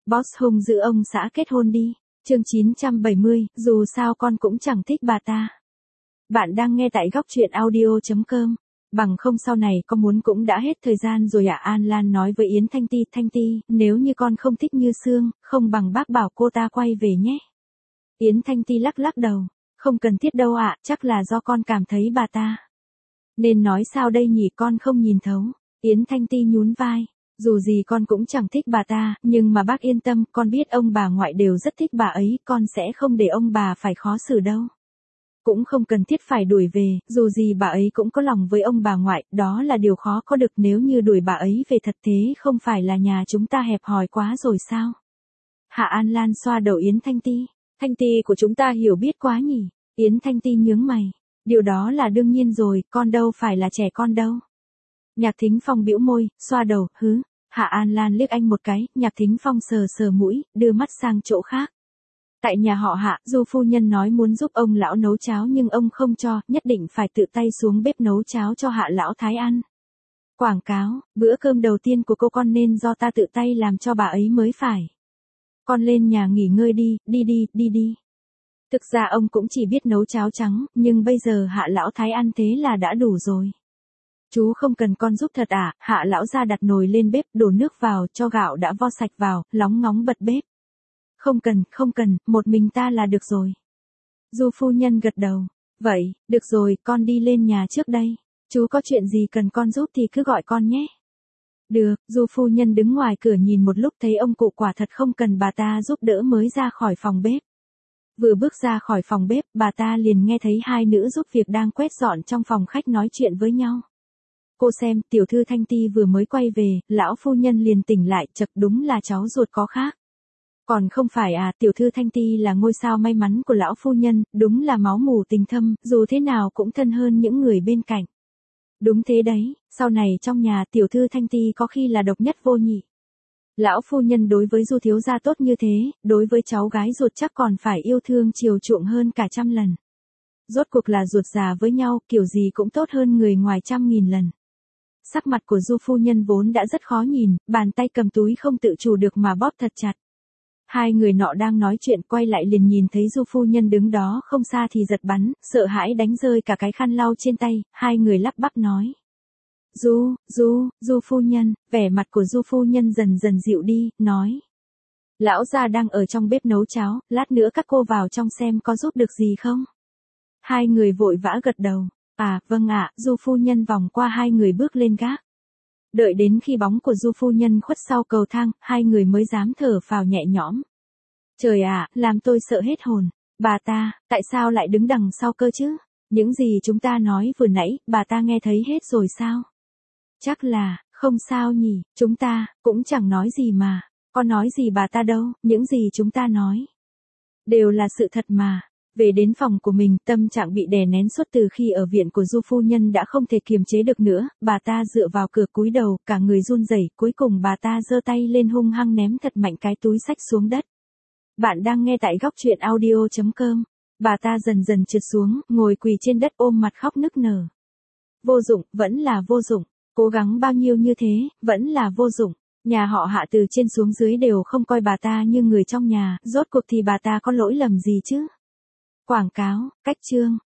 Boss hung giữ ông xã kết hôn đi. Chương 970, dù sao con cũng chẳng thích bà ta. Bạn đang nghe tại góc truyện audio.com. Bằng không sau này con muốn cũng đã hết thời gian rồi ạ. An Lan nói với Yến Thanh Ti, nếu như con không thích Như Sương, không bằng bác bảo cô ta quay về nhé. Yến Thanh Ti lắc lắc đầu, không cần thiết đâu ạ, chắc là do con cảm thấy bà ta. Nên nói sao đây nhỉ, con không nhìn thấu. Yến Thanh Ti nhún vai. Dù gì con cũng chẳng thích bà ta, nhưng mà bác yên tâm, con biết ông bà ngoại đều rất thích bà ấy, con sẽ không để ông bà phải khó xử đâu. Cũng không cần thiết phải đuổi về, dù gì bà ấy cũng có lòng với ông bà ngoại, đó là điều khó có được. Nếu như đuổi bà ấy về thật thế không phải là nhà chúng ta hẹp hòi quá rồi sao? Hạ An Lan xoa đầu Yến Thanh Ti. Thanh Ti của chúng ta hiểu biết quá nhỉ? Yến Thanh Ti nhướng mày. Điều đó là đương nhiên rồi, con đâu phải là trẻ con đâu. Nhạc Thính Phong bĩu môi, xoa đầu, hứ. Hạ An Lan liếc anh một cái, Nhạc Thính Phong sờ sờ mũi, đưa mắt sang chỗ khác. Tại nhà họ Hạ, Du phu nhân nói muốn giúp ông lão nấu cháo nhưng ông không cho, nhất định phải tự tay xuống bếp nấu cháo cho Hạ lão thái ăn. Quảng cáo, bữa cơm đầu tiên của cô con nên do ta tự tay làm cho bà ấy mới phải. Con lên nhà nghỉ ngơi đi. Thực ra ông cũng chỉ biết nấu cháo trắng, nhưng bây giờ Hạ lão thái ăn thế là đã đủ rồi. Chú không cần con giúp thật à? Hạ lão ra đặt nồi lên bếp, đổ nước vào, cho gạo đã vo sạch vào, lóng ngóng bật bếp. Không cần, một mình ta là được rồi. Du phu nhân gật đầu. Vậy, được rồi, con đi lên nhà trước đây. Chú có chuyện gì cần con giúp thì cứ gọi con nhé. Được, Du phu nhân đứng ngoài cửa nhìn một lúc thấy ông cụ quả thật không cần bà ta giúp đỡ mới ra khỏi phòng bếp. Vừa bước ra khỏi phòng bếp, bà ta liền nghe thấy hai nữ giúp việc đang quét dọn trong phòng khách nói chuyện với nhau. Cô xem, tiểu thư Thanh Ti vừa mới quay về, lão phu nhân liền tỉnh lại, chật đúng là cháu ruột có khác. Còn không phải à, tiểu thư Thanh Ti là ngôi sao may mắn của lão phu nhân, đúng là máu mủ tình thâm, dù thế nào cũng thân hơn những người bên cạnh. Đúng thế đấy, sau này trong nhà tiểu thư Thanh Ti có khi là độc nhất vô nhị. Lão phu nhân đối với Du thiếu gia tốt như thế, đối với cháu gái ruột chắc còn phải yêu thương chiều chuộng hơn cả trăm lần. Rốt cuộc là ruột già với nhau, kiểu gì cũng tốt hơn người ngoài 100.000 lần. Sắc mặt của Du phu nhân vốn đã rất khó nhìn, bàn tay cầm túi không tự chủ được mà bóp thật chặt. Hai người nọ đang nói chuyện quay lại liền nhìn thấy Du phu nhân đứng đó không xa thì giật bắn, sợ hãi đánh rơi cả cái khăn lau trên tay, hai người lắp bắp nói. Du phu nhân, vẻ mặt của Du phu nhân dần dần dịu đi, nói. Lão gia đang ở trong bếp nấu cháo, lát nữa các cô vào trong xem có giúp được gì không? Hai người vội vã gật đầu. À, vâng ạ, Du phu nhân vòng qua hai người bước lên gác. Đợi đến khi bóng của Du phu nhân khuất sau cầu thang, hai người mới dám thở phào nhẹ nhõm. Trời ạ, làm tôi sợ hết hồn. Bà ta, tại sao lại đứng đằng sau cơ chứ? Những gì chúng ta nói vừa nãy, bà ta nghe thấy hết rồi sao? Chắc là, không sao nhỉ, chúng ta, cũng chẳng nói gì mà. Có nói gì bà ta đâu, những gì chúng ta nói. Đều là sự thật mà. Về đến phòng của mình, tâm trạng bị đè nén suốt từ khi ở viện của Du phu nhân đã không thể kiềm chế được nữa, bà ta dựa vào cửa cúi đầu, cả người run rẩy, cuối cùng bà ta giơ tay lên hung hăng ném thật mạnh cái túi xách xuống đất. Bạn đang nghe tại góc truyện audio.com. Bà ta dần dần trượt xuống, ngồi quỳ trên đất ôm mặt khóc nức nở. Vô dụng, vẫn là vô dụng, cố gắng bao nhiêu như thế, vẫn là vô dụng. Nhà họ Hạ từ trên xuống dưới đều không coi bà ta như người trong nhà, rốt cuộc thì bà ta có lỗi lầm gì chứ? Quảng cáo, cách chương.